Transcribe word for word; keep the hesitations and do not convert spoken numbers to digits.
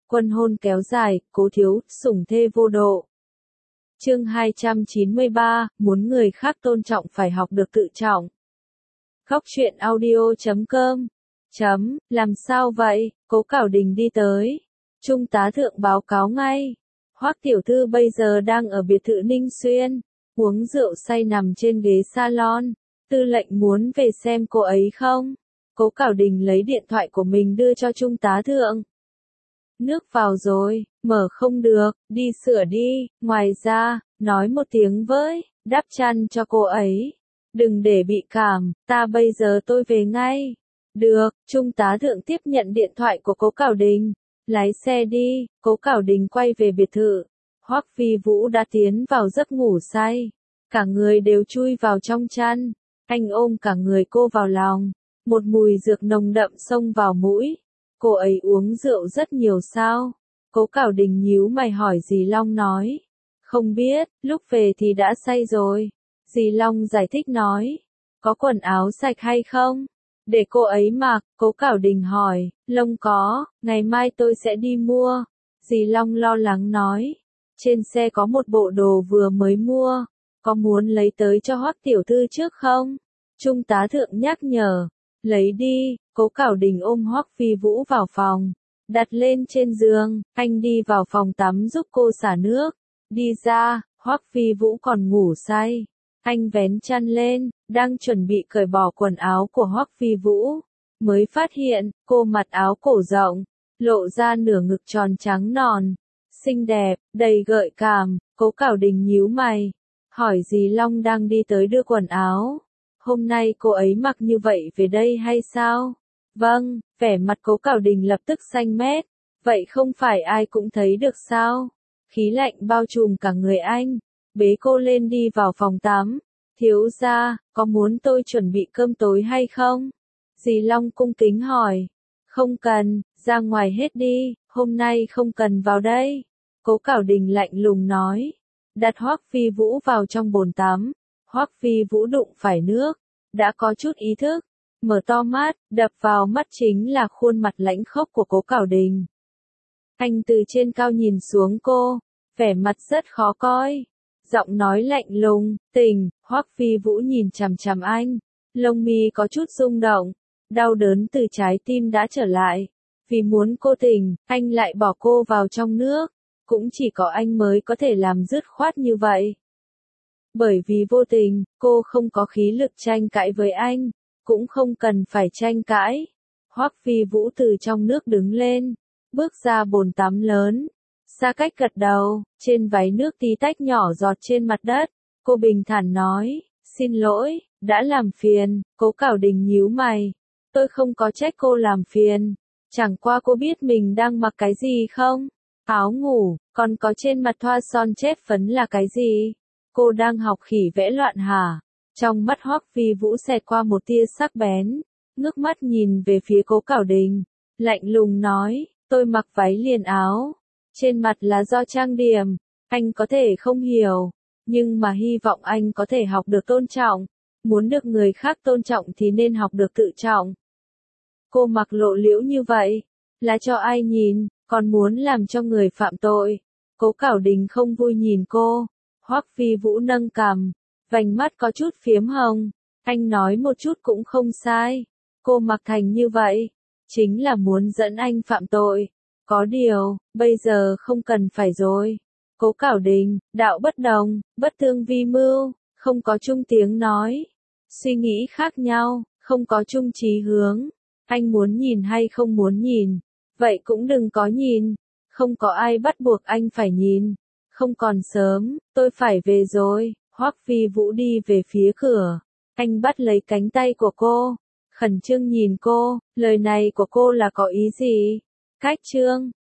Quân hôn kéo dài, Cố Thiếu, sủng thê vô độ. Chương hai trăm chín mươi ba, muốn người khác tôn trọng phải học được tự trọng. Góc truyện audio chấm com. Chấm, làm sao vậy? Cố Cảo Đình đi tới. Trung tá thượng báo cáo ngay. Hoắc tiểu thư bây giờ đang ở biệt thự Ninh Xuyên, uống rượu say nằm trên ghế salon. Tư lệnh muốn về xem cô ấy không? Cố Cảo Đình lấy điện thoại của mình đưa cho Trung tá thượng. Nước vào rồi, mở không được, đi sửa đi, ngoài ra, nói một tiếng với, đắp chăn cho cô ấy. Đừng để bị cảm, ta bây giờ tôi về ngay. Được, Trung tá thượng tiếp nhận điện thoại của Cố Cảo Đình. Lái xe đi, Cố Cảo Đình quay về biệt thự. Hoắc Phi Vũ đã tiến vào giấc ngủ say. Cả người đều chui vào trong chăn. Anh ôm cả người cô vào lòng. Một mùi dược nồng đậm xông vào mũi. Cô ấy uống rượu rất nhiều sao? Cố Cảo Đình nhíu mày hỏi dì Long nói. Không biết, lúc về thì đã say rồi. Dì Long giải thích nói. Có quần áo sạch hay không? Để cô ấy mặc, Cố Cảo Đình hỏi. Lông có, ngày mai tôi sẽ đi mua. Dì Long lo lắng nói. Trên xe có một bộ đồ vừa mới mua. Có muốn lấy tới cho Hoắc tiểu thư trước không? Trung tá thượng nhắc nhở. Lấy đi, Cố Cảo Đình ôm Hoắc Phi Vũ vào phòng. Đặt lên trên giường, anh đi vào phòng tắm giúp cô xả nước. Đi ra, Hoắc Phi Vũ còn ngủ say. Anh vén chăn lên, đang chuẩn bị cởi bỏ quần áo của Hoắc Phi Vũ. Mới phát hiện, cô mặc áo cổ rộng, lộ ra nửa ngực tròn trắng nõn. Xinh đẹp, đầy gợi cảm, Cố Cảo Đình nhíu mày. Hỏi dì Long đang đi tới đưa quần áo. Hôm nay cô ấy mặc như vậy về đây hay sao? Vâng, vẻ mặt Cố Cảo Đình lập tức xanh mét. Vậy không phải ai cũng thấy được sao? Khí lạnh bao trùm cả người anh. Bế cô lên đi vào phòng tắm. Thiếu gia, có muốn tôi chuẩn bị cơm tối hay không? Dì Long cung kính hỏi. Không cần, ra ngoài hết đi, hôm nay không cần vào đây. Cố Cảo Đình lạnh lùng nói. Đặt Hoắc Phi Vũ vào trong bồn tắm. Hoắc Phi Vũ đụng phải nước, đã có chút ý thức, mở to mắt, đập vào mắt chính là khuôn mặt lãnh khốc của Cố Cảo Đình. Anh từ trên cao nhìn xuống cô, vẻ mặt rất khó coi, giọng nói lạnh lùng, tình. Hoắc Phi Vũ nhìn chằm chằm anh, lông mi có chút rung động, đau đớn từ trái tim đã trở lại. Vì muốn cô tỉnh, anh lại bỏ cô vào trong nước, cũng chỉ có anh mới có thể làm dứt khoát như vậy. Bởi vì vô tình, cô không có khí lực tranh cãi với anh, cũng không cần phải tranh cãi. Hoắc Phi Vũ từ trong nước đứng lên, bước ra bồn tắm lớn, xa cách gật đầu, trên váy nước tí tách nhỏ giọt trên mặt đất. Cô bình thản nói, xin lỗi, đã làm phiền. Cố Cảo Đình nhíu mày, tôi không có trách cô làm phiền, chẳng qua cô biết mình đang mặc cái gì không? Áo ngủ, còn có trên mặt thoa son chết phấn là cái gì? Cô đang học khỉ vẽ loạn hả? Trong mắt Hoắc Phi Vũ xẹt qua một tia sắc bén, ngước mắt nhìn về phía Cố Cảo Đình, lạnh lùng nói, tôi mặc váy liền áo, trên mặt là do trang điểm, anh có thể không hiểu, nhưng mà hy vọng anh có thể học được tôn trọng, muốn được người khác tôn trọng thì nên học được tự trọng. Cô mặc lộ liễu như vậy, là cho ai nhìn, còn muốn làm cho người phạm tội. Cố Cảo Đình không vui nhìn cô. Hoắc Phi Vũ nâng cằm, vành mắt có chút phiếm hồng. Anh nói một chút cũng không sai. Cô mặc thành như vậy, chính là muốn dẫn anh phạm tội. Có điều, bây giờ không cần phải rồi. Cố Cảo Đình, đạo bất đồng, bất tương vi mưu, không có chung tiếng nói. Suy nghĩ khác nhau, không có chung chí hướng. Anh muốn nhìn hay không muốn nhìn, vậy cũng đừng có nhìn. Không có ai bắt buộc anh phải nhìn. Không còn sớm, tôi phải về rồi. Hoắc Phi Vũ đi về phía cửa. Anh bắt lấy cánh tay của cô, khẩn trương nhìn cô, lời này của cô là có ý gì? Cách trương,